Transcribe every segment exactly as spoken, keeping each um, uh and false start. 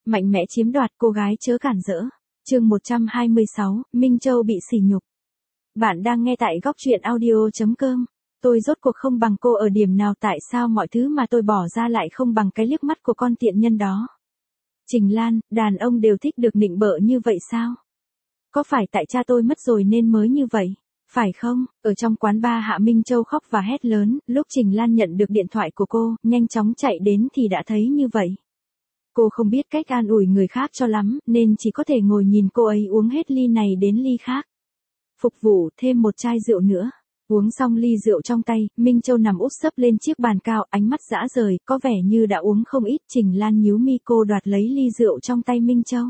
mạnh mẽ chiếm đoạt, cô gái chớ cản rỡ. Chương một trăm hai mươi sáu, Minh Châu bị sỉ nhục. Bạn đang nghe tại góc truyện audio chấm com. Tôi rốt cuộc không bằng cô ở điểm nào, tại sao mọi thứ mà tôi bỏ ra lại không bằng cái liếc mắt của con tiện nhân đó? Trình Lan, đàn ông đều thích được nịnh bợ như vậy sao? Có phải tại cha tôi mất rồi nên mới như vậy? Phải không? Ở trong quán bar Hạ Minh Châu khóc và hét lớn, lúc Trình Lan nhận được điện thoại của cô, nhanh chóng chạy đến thì đã thấy như vậy. Cô không biết cách an ủi người khác cho lắm, nên chỉ có thể ngồi nhìn cô ấy uống hết ly này đến ly khác. Phục vụ, thêm một chai rượu nữa. Uống xong ly rượu trong tay, Minh Châu nằm úp sấp lên chiếc bàn cao, ánh mắt dã rời, có vẻ như đã uống không ít. Trình Lan nhíu mi, cô đoạt lấy ly rượu trong tay Minh Châu.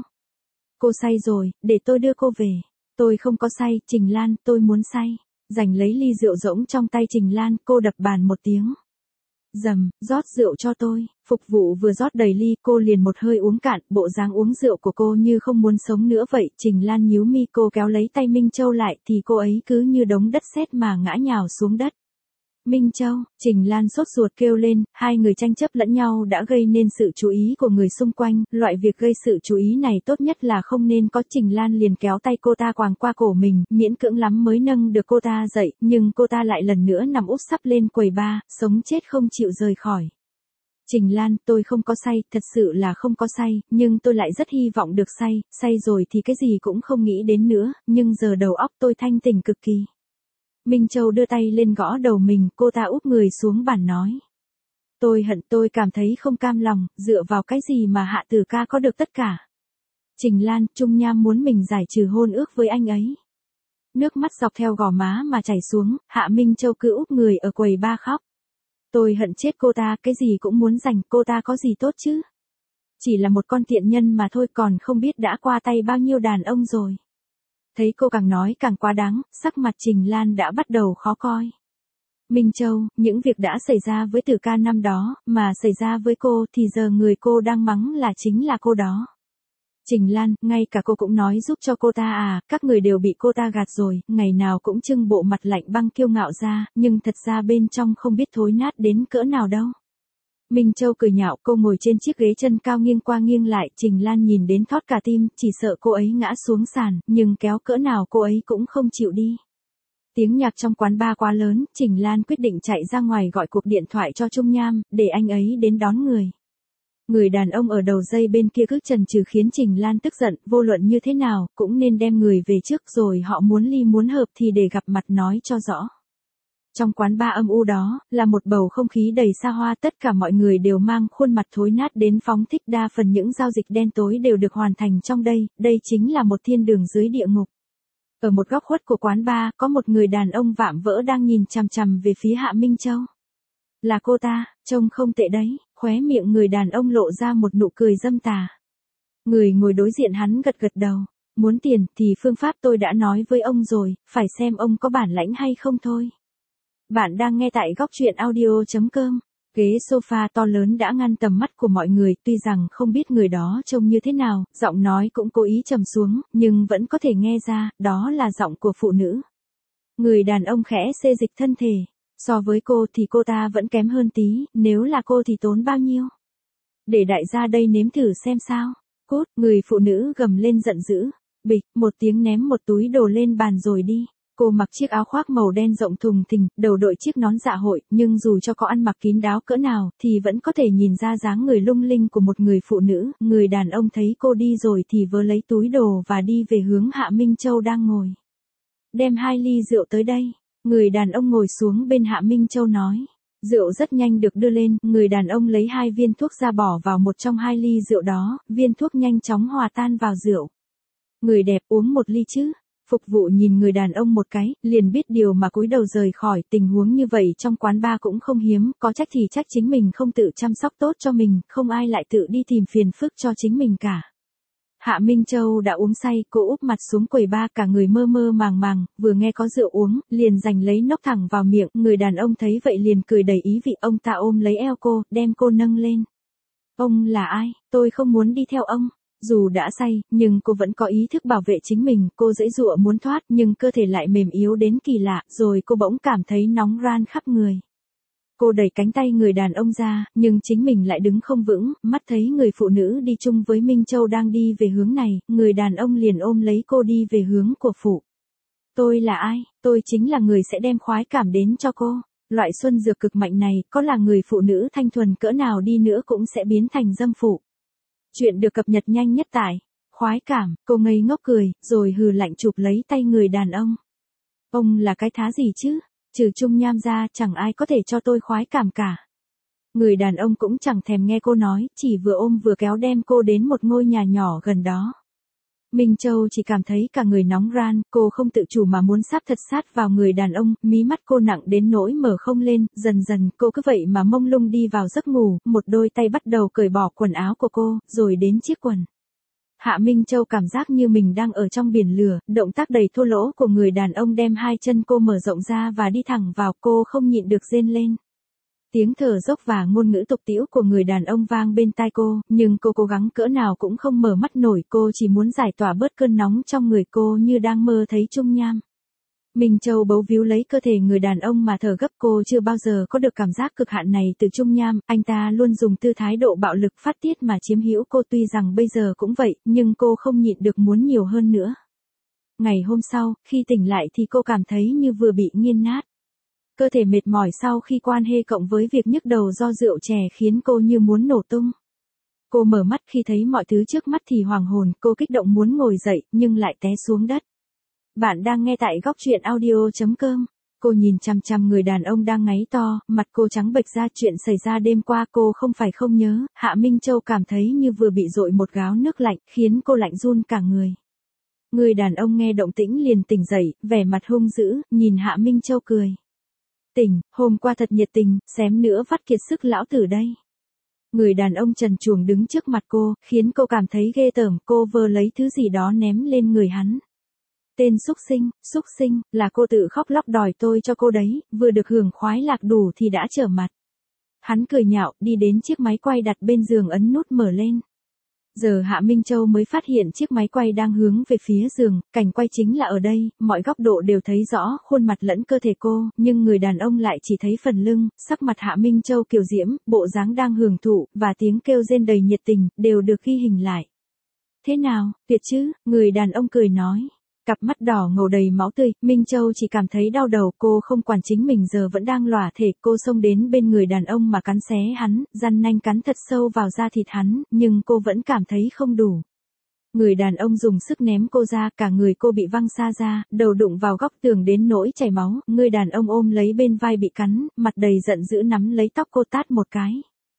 Cô say rồi, để tôi đưa cô về. Tôi không có say, Trình Lan, tôi muốn say. Giành lấy ly rượu rỗng trong tay Trình Lan, cô đập bàn một tiếng. Dầm, rót rượu cho tôi. Phục vụ vừa rót đầy ly, cô liền một hơi uống cạn, bộ dáng uống rượu của cô như không muốn sống nữa vậy. Trình Lan nhíu mi, cô kéo lấy tay Minh Châu lại thì cô ấy cứ như đống đất sét mà ngã nhào xuống đất. Minh Châu, Trình Lan sốt ruột kêu lên, hai người tranh chấp lẫn nhau đã gây nên sự chú ý của người xung quanh, loại việc gây sự chú ý này tốt nhất là không nên có. Trình Lan liền kéo tay cô ta quàng qua cổ mình, miễn cưỡng lắm mới nâng được cô ta dậy, nhưng cô ta lại lần nữa nằm úp sấp lên quầy bar, sống chết không chịu rời khỏi. Trình Lan, tôi không có say, thật sự là không có say, nhưng tôi lại rất hy vọng được say, say rồi thì cái gì cũng không nghĩ đến nữa, nhưng giờ đầu óc tôi thanh tỉnh cực kỳ. Minh Châu đưa tay lên gõ đầu mình, cô ta úp người xuống bàn nói. Tôi hận, tôi cảm thấy không cam lòng, dựa vào cái gì mà Hạ Tử ca có được tất cả. Trình Lan, Trung Nham muốn mình giải trừ hôn ước với anh ấy. Nước mắt dọc theo gò má mà chảy xuống, Hạ Minh Châu cứ úp người ở quầy bar khóc. Tôi hận chết cô ta, cái gì cũng muốn giành, cô ta có gì tốt chứ? Chỉ là một con tiện nhân mà thôi, còn không biết đã qua tay bao nhiêu đàn ông rồi. Thấy cô càng nói càng quá đáng, sắc mặt Trình Lan đã bắt đầu khó coi. Minh Châu, những việc đã xảy ra với Tử ca năm đó, mà xảy ra với cô thì giờ người cô đang mắng là chính là cô đó. Trình Lan, ngay cả cô cũng nói giúp cho cô ta à, các người đều bị cô ta gạt rồi, ngày nào cũng trưng bộ mặt lạnh băng kiêu ngạo ra, nhưng thật ra bên trong không biết thối nát đến cỡ nào đâu. Minh Châu cười nhạo, cô ngồi trên chiếc ghế chân cao nghiêng qua nghiêng lại, Trình Lan nhìn đến thót cả tim, chỉ sợ cô ấy ngã xuống sàn, nhưng kéo cỡ nào cô ấy cũng không chịu đi. Tiếng nhạc trong quán bar quá lớn, Trình Lan quyết định chạy ra ngoài gọi cuộc điện thoại cho Trung Nham, để anh ấy đến đón người. Người đàn ông ở đầu dây bên kia cứ chần chừ khiến Trình Lan tức giận, vô luận như thế nào, cũng nên đem người về trước rồi họ muốn ly muốn hợp thì để gặp mặt nói cho rõ. Trong quán bar âm u đó, là một bầu không khí đầy xa hoa, tất cả mọi người đều mang khuôn mặt thối nát đến phóng thích, đa phần những giao dịch đen tối đều được hoàn thành trong đây, đây chính là một thiên đường dưới địa ngục. Ở một góc khuất của quán bar, có một người đàn ông vạm vỡ đang nhìn chằm chằm về phía Hạ Minh Châu. Là cô ta, trông không tệ đấy, khóe miệng người đàn ông lộ ra một nụ cười dâm tà. Người ngồi đối diện hắn gật gật đầu, muốn tiền thì phương pháp tôi đã nói với ông rồi, phải xem ông có bản lãnh hay không thôi. Bạn đang nghe tại góc truyện audio chấm com. Ghế sofa to lớn đã ngăn tầm mắt của mọi người, tuy rằng không biết người đó trông như thế nào, giọng nói cũng cố ý trầm xuống, nhưng vẫn có thể nghe ra, đó là giọng của phụ nữ. Người đàn ông khẽ xê dịch thân thể, so với cô thì cô ta vẫn kém hơn tí, nếu là cô thì tốn bao nhiêu? Để đại gia đây nếm thử xem sao. Cút, người phụ nữ gầm lên giận dữ, bịch, một tiếng ném một túi đồ lên bàn rồi đi. Cô mặc chiếc áo khoác màu đen rộng thùng thình, đầu đội chiếc nón dạ hội, nhưng dù cho có ăn mặc kín đáo cỡ nào, thì vẫn có thể nhìn ra dáng người lung linh của một người phụ nữ. Người đàn ông thấy cô đi rồi thì vớ lấy túi đồ và đi về hướng Hạ Minh Châu đang ngồi. Đem hai ly rượu tới đây. Người đàn ông ngồi xuống bên Hạ Minh Châu nói. Rượu rất nhanh được đưa lên, người đàn ông lấy hai viên thuốc ra bỏ vào một trong hai ly rượu đó, viên thuốc nhanh chóng hòa tan vào rượu. Người đẹp, uống một ly chứ. Phục vụ nhìn người đàn ông một cái, liền biết điều mà cúi đầu rời khỏi. Tình huống như vậy trong quán bar cũng không hiếm, có trách thì trách chính mình không tự chăm sóc tốt cho mình, không ai lại tự đi tìm phiền phức cho chính mình cả. Hạ Minh Châu đã uống say, cô úp mặt xuống quầy bar, cả người mơ mơ màng màng, vừa nghe có rượu uống, liền giành lấy nốc thẳng vào miệng. Người đàn ông thấy vậy liền cười đầy ý vị, ông ta ôm lấy eo cô, đem cô nâng lên. Ông là ai? Tôi không muốn đi theo ông. Dù đã say, nhưng cô vẫn có ý thức bảo vệ chính mình, cô giãy giụa muốn thoát, nhưng cơ thể lại mềm yếu đến kỳ lạ, rồi cô bỗng cảm thấy nóng ran khắp người. Cô đẩy cánh tay người đàn ông ra, nhưng chính mình lại đứng không vững, mắt thấy người phụ nữ đi chung với Minh Châu đang đi về hướng này, người đàn ông liền ôm lấy cô đi về hướng của phụ. Tôi là ai? Tôi chính là người sẽ đem khoái cảm đến cho cô. Loại xuân dược cực mạnh này, có là người phụ nữ thanh thuần cỡ nào đi nữa cũng sẽ biến thành dâm phụ. Chuyện được cập nhật nhanh nhất tại khoái cảm, cô ngây ngốc cười, rồi hừ lạnh chụp lấy tay người đàn ông. Ông là cái thá gì chứ? Trừ Trung Nham ra, chẳng ai có thể cho tôi khoái cảm cả. Người đàn ông cũng chẳng thèm nghe cô nói, chỉ vừa ôm vừa kéo đem cô đến một ngôi nhà nhỏ gần đó. Minh Châu chỉ cảm thấy cả người nóng ran, cô không tự chủ mà muốn sáp thật sát vào người đàn ông, mí mắt cô nặng đến nỗi mở không lên, dần dần cô cứ vậy mà mông lung đi vào giấc ngủ, một đôi tay bắt đầu cởi bỏ quần áo của cô, rồi đến chiếc quần. Hạ Minh Châu cảm giác như mình đang ở trong biển lửa, động tác đầy thô lỗ của người đàn ông đem hai chân cô mở rộng ra và đi thẳng vào, cô không nhịn được rên lên. Tiếng thở dốc và ngôn ngữ tục tĩu của người đàn ông vang bên tai cô, nhưng cô cố gắng cỡ nào cũng không mở mắt nổi, cô chỉ muốn giải tỏa bớt cơn nóng trong người cô như đang mơ thấy Trung Nham. Minh Châu bấu víu lấy cơ thể người đàn ông mà thở gấp, cô chưa bao giờ có được cảm giác cực hạn này từ Trung Nham, anh ta luôn dùng tư thái độ bạo lực phát tiết mà chiếm hữu cô, tuy rằng bây giờ cũng vậy, nhưng cô không nhịn được muốn nhiều hơn nữa. Ngày hôm sau, khi tỉnh lại thì cô cảm thấy như vừa bị nghiền nát. Cơ thể mệt mỏi sau khi quan hệ cộng với việc nhức đầu do rượu chè khiến cô như muốn nổ tung. Cô mở mắt khi thấy mọi thứ trước mắt thì hoàng hồn, cô kích động muốn ngồi dậy, nhưng lại té xuống đất. Bạn đang nghe tại góc truyện audio chấm com. Cô nhìn chằm chằm người đàn ông đang ngáy to, mặt cô trắng bệch ra, chuyện xảy ra đêm qua cô không phải không nhớ, Hạ Minh Châu cảm thấy như vừa bị dội một gáo nước lạnh, khiến cô lạnh run cả người. Người đàn ông nghe động tĩnh liền tỉnh dậy, vẻ mặt hung dữ, nhìn Hạ Minh Châu cười. Tỉnh, hôm qua thật nhiệt tình, xém nữa vắt kiệt sức lão tử đây. Người đàn ông trần truồng đứng trước mặt cô, khiến cô cảm thấy ghê tởm, cô vơ lấy thứ gì đó ném lên người hắn. Tên xúc sinh, xúc sinh, là cô tự khóc lóc đòi tôi cho cô đấy, vừa được hưởng khoái lạc đủ thì đã trở mặt. Hắn cười nhạo, đi đến chiếc máy quay đặt bên giường ấn nút mở lên. Giờ Hạ Minh Châu mới phát hiện chiếc máy quay đang hướng về phía giường, cảnh quay chính là ở đây, mọi góc độ đều thấy rõ khuôn mặt lẫn cơ thể cô, nhưng người đàn ông lại chỉ thấy phần lưng, sắc mặt Hạ Minh Châu kiều diễm, bộ dáng đang hưởng thụ, và tiếng kêu rên đầy nhiệt tình, đều được ghi hình lại. Thế nào, tuyệt chứ, người đàn ông cười nói. Cặp mắt đỏ ngầu đầy máu tươi, Minh Châu chỉ cảm thấy đau đầu, cô không quản chính mình giờ vẫn đang lòa thể, cô xông đến bên người đàn ông mà cắn xé hắn, răng nanh cắn thật sâu vào da thịt hắn, nhưng cô vẫn cảm thấy không đủ. Người đàn ông dùng sức ném cô ra, cả người cô bị văng xa ra, đầu đụng vào góc tường đến nỗi chảy máu, người đàn ông ôm lấy bên vai bị cắn, mặt đầy giận dữ nắm lấy tóc cô tát một cái.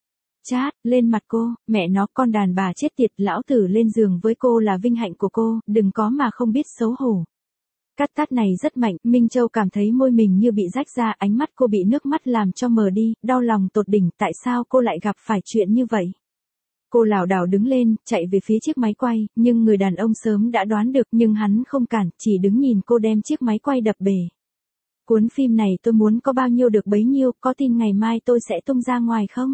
Chát, lên mặt cô, mẹ nó, con đàn bà chết tiệt, lão tử lên giường với cô là vinh hạnh của cô, đừng có mà không biết xấu hổ. Cắt tát này rất mạnh, Minh Châu cảm thấy môi mình như bị rách ra, ánh mắt cô bị nước mắt làm cho mờ đi, đau lòng tột đỉnh, tại sao cô lại gặp phải chuyện như vậy? Cô lảo đảo đứng lên, chạy về phía chiếc máy quay, nhưng người đàn ông sớm đã đoán được, nhưng hắn không cản, chỉ đứng nhìn cô đem chiếc máy quay đập bể. Cuốn phim này tôi muốn có bao nhiêu được bấy nhiêu, có tin ngày mai tôi sẽ tung ra ngoài không?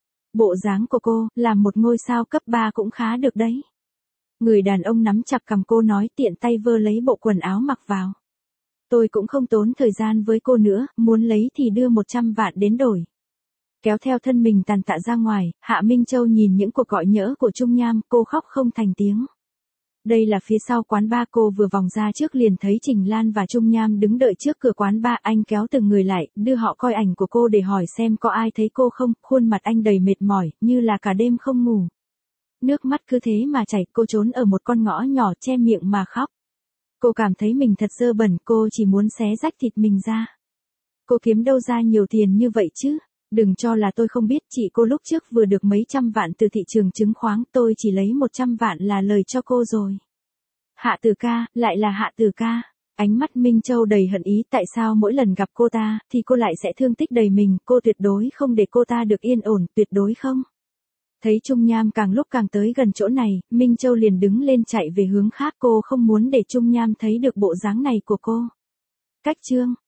Bộ dáng của cô, làm một ngôi sao cấp ba cũng khá được đấy. Người đàn ông nắm chặt cằm cô nói, tiện tay vơ lấy bộ quần áo mặc vào. Tôi cũng không tốn thời gian với cô nữa, muốn lấy thì đưa một trăm vạn đến đổi. Kéo theo thân mình tàn tạ ra ngoài, Hạ Minh Châu nhìn những cuộc gọi nhỡ của Trung Nham, cô khóc không thành tiếng. Đây là phía sau quán bar, cô vừa vòng ra trước liền thấy Trình Lan và Trung Nham đứng đợi trước cửa quán bar, anh kéo từng người lại, đưa họ coi ảnh của cô để hỏi xem có ai thấy cô không, khuôn mặt anh đầy mệt mỏi, như là cả đêm không ngủ. Nước mắt cứ thế mà chảy, cô trốn ở một con ngõ nhỏ che miệng mà khóc. Cô cảm thấy mình thật dơ bẩn, cô chỉ muốn xé rách thịt mình ra. Cô kiếm đâu ra nhiều tiền như vậy chứ? Đừng cho là tôi không biết, chị cô lúc trước vừa được mấy trăm vạn từ thị trường chứng khoán, tôi chỉ lấy một trăm vạn là lời cho cô rồi. Hạ Tử ca, lại là Hạ Tử ca. Ánh mắt Minh Châu đầy hận ý, tại sao mỗi lần gặp cô ta, thì cô lại sẽ thương tích đầy mình, cô tuyệt đối không để cô ta được yên ổn, tuyệt đối không. Thấy Trung Nham càng lúc càng tới gần chỗ này, Minh Châu liền đứng lên chạy về hướng khác, cô không muốn để Trung Nham thấy được bộ dáng này của cô. Cách chương